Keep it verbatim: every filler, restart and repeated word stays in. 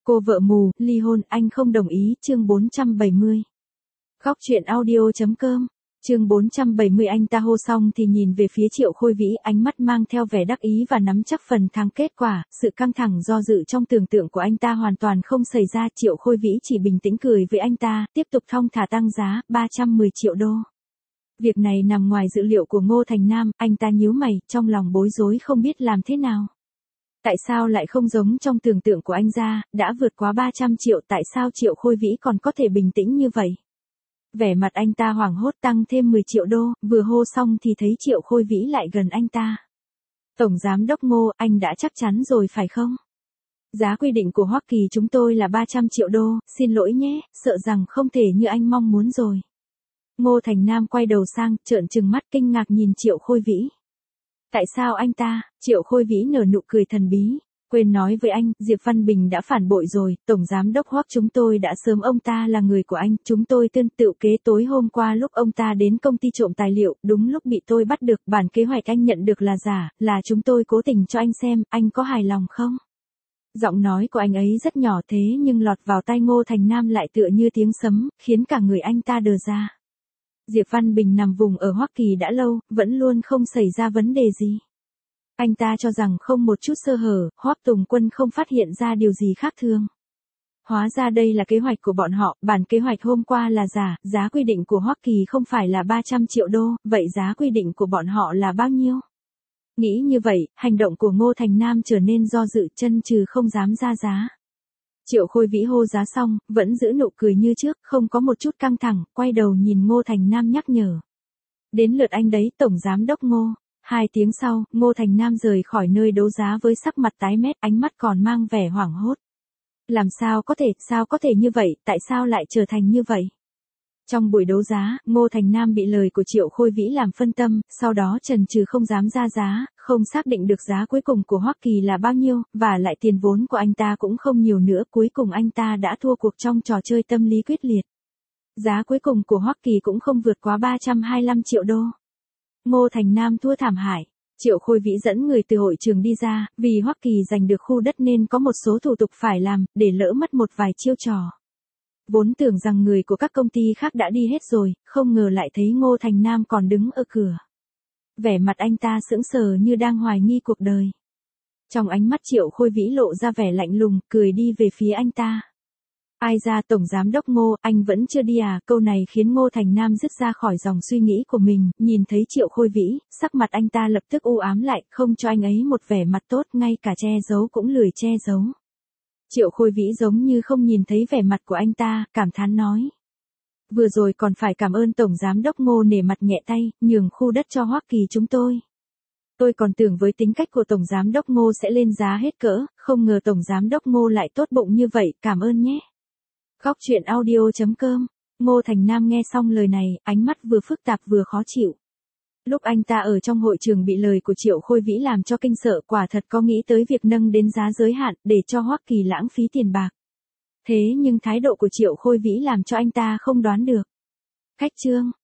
Cô vợ mù, ly hôn, anh không đồng ý, chương bốn trăm bảy mươi. Khóc chuyện audio.com, chương bốn trăm bảy mươi. Anh ta hô xong thì nhìn về phía Triệu Khôi Vĩ, ánh mắt mang theo vẻ đắc ý và nắm chắc phần thắng kết quả. Sự căng thẳng do dự trong tưởng tượng của anh ta hoàn toàn không xảy ra. Triệu Khôi Vĩ chỉ bình tĩnh cười với anh ta, tiếp tục thong thả tăng giá, ba trăm mười triệu đô. Việc này nằm ngoài dự liệu của Ngô Thành Nam, anh ta nhíu mày, trong lòng bối rối không biết làm thế nào. Tại sao lại không giống trong tưởng tượng của anh ra, đã vượt quá ba trăm triệu, tại sao Triệu Khôi Vĩ còn có thể bình tĩnh như vậy? Vẻ mặt anh ta hoảng hốt, tăng thêm mười triệu đô, vừa hô xong thì thấy Triệu Khôi Vĩ lại gần anh ta. Tổng Giám đốc Ngô, anh đã chắc chắn rồi phải không? Giá quy định của Hoa Kỳ chúng tôi là ba trăm triệu đô, xin lỗi nhé, sợ rằng không thể như anh mong muốn rồi. Ngô Thành Nam quay đầu sang, trợn trừng mắt kinh ngạc nhìn Triệu Khôi Vĩ. Tại sao anh ta? Triệu Khôi Vĩ nở nụ cười thần bí. Quên nói với anh, Diệp Văn Bình đã phản bội rồi, Tổng Giám đốc Hoắc chúng tôi đã sớm ông ta là người của anh, chúng tôi tương tự kế tối hôm qua lúc ông ta đến công ty trộm tài liệu, đúng lúc bị tôi bắt được, bản kế hoạch anh nhận được là giả, là chúng tôi cố tình cho anh xem, anh có hài lòng không? Giọng nói của anh ấy rất nhỏ thế nhưng lọt vào tai Ngô Thành Nam lại tựa như tiếng sấm, khiến cả người anh ta đờ ra. Diệp Văn Bình nằm vùng ở Hoa Kỳ đã lâu, vẫn luôn không xảy ra vấn đề gì. Anh ta cho rằng không một chút sơ hở, Hoắc Tùng Quân không phát hiện ra điều gì khác thường. Hóa ra đây là kế hoạch của bọn họ, bản kế hoạch hôm qua là giả, giá quy định của Hoa Kỳ không phải là ba trăm triệu đô, vậy giá quy định của bọn họ là bao nhiêu? Nghĩ như vậy, hành động của Ngô Thành Nam trở nên do dự, chân trừ không dám ra giá. Triệu Khôi Vĩ hô giá xong, vẫn giữ nụ cười như trước, không có một chút căng thẳng, quay đầu nhìn Ngô Thành Nam nhắc nhở. Đến lượt anh đấy, Tổng Giám đốc Ngô. Hai tiếng sau, Ngô Thành Nam rời khỏi nơi đấu giá với sắc mặt tái mét, ánh mắt còn mang vẻ hoảng hốt. Làm sao có thể, sao có thể như vậy, tại sao lại trở thành như vậy? Trong buổi đấu giá, Ngô Thành Nam bị lời của Triệu Khôi Vĩ làm phân tâm, sau đó chần chừ không dám ra giá, không xác định được giá cuối cùng của Hoa Kỳ là bao nhiêu, và lại tiền vốn của anh ta cũng không nhiều nữa, cuối cùng anh ta đã thua cuộc trong trò chơi tâm lý quyết liệt. Giá cuối cùng của Hoa Kỳ cũng không vượt quá ba trăm hai mươi lăm triệu đô. Ngô Thành Nam thua thảm hại. Triệu Khôi Vĩ dẫn người từ hội trường đi ra, vì Hoa Kỳ giành được khu đất nên có một số thủ tục phải làm, để lỡ mất một vài chiêu trò. Vốn tưởng rằng người của các công ty khác đã đi hết rồi, không ngờ lại thấy Ngô Thành Nam còn đứng ở cửa. Vẻ mặt anh ta sững sờ như đang hoài nghi cuộc đời. Trong ánh mắt Triệu Khôi Vĩ lộ ra vẻ lạnh lùng, cười đi về phía anh ta. Ai ra Tổng Giám đốc Ngô, anh vẫn chưa đi à? Câu này khiến Ngô Thành Nam dứt ra khỏi dòng suy nghĩ của mình, nhìn thấy Triệu Khôi Vĩ, sắc mặt anh ta lập tức u ám lại, không cho anh ấy một vẻ mặt tốt, ngay cả che giấu cũng lười che giấu. Triệu Khôi Vĩ giống như không nhìn thấy vẻ mặt của anh ta, cảm thán nói. Vừa rồi còn phải cảm ơn Tổng Giám đốc Ngô nể mặt nhẹ tay, nhường khu đất cho Hoa Kỳ chúng tôi. Tôi còn tưởng với tính cách của Tổng Giám đốc Ngô sẽ lên giá hết cỡ, không ngờ Tổng Giám đốc Ngô lại tốt bụng như vậy, cảm ơn nhé. Khóc chuyện audio.com, Ngô Thành Nam nghe xong lời này, ánh mắt vừa phức tạp vừa khó chịu. Lúc anh ta ở trong hội trường bị lời của Triệu Khôi Vĩ làm cho kinh sợ, quả thật có nghĩ tới việc nâng đến giá giới hạn, để cho Hoa Kỳ lãng phí tiền bạc. Thế nhưng thái độ của Triệu Khôi Vĩ làm cho anh ta không đoán được. Khách chương.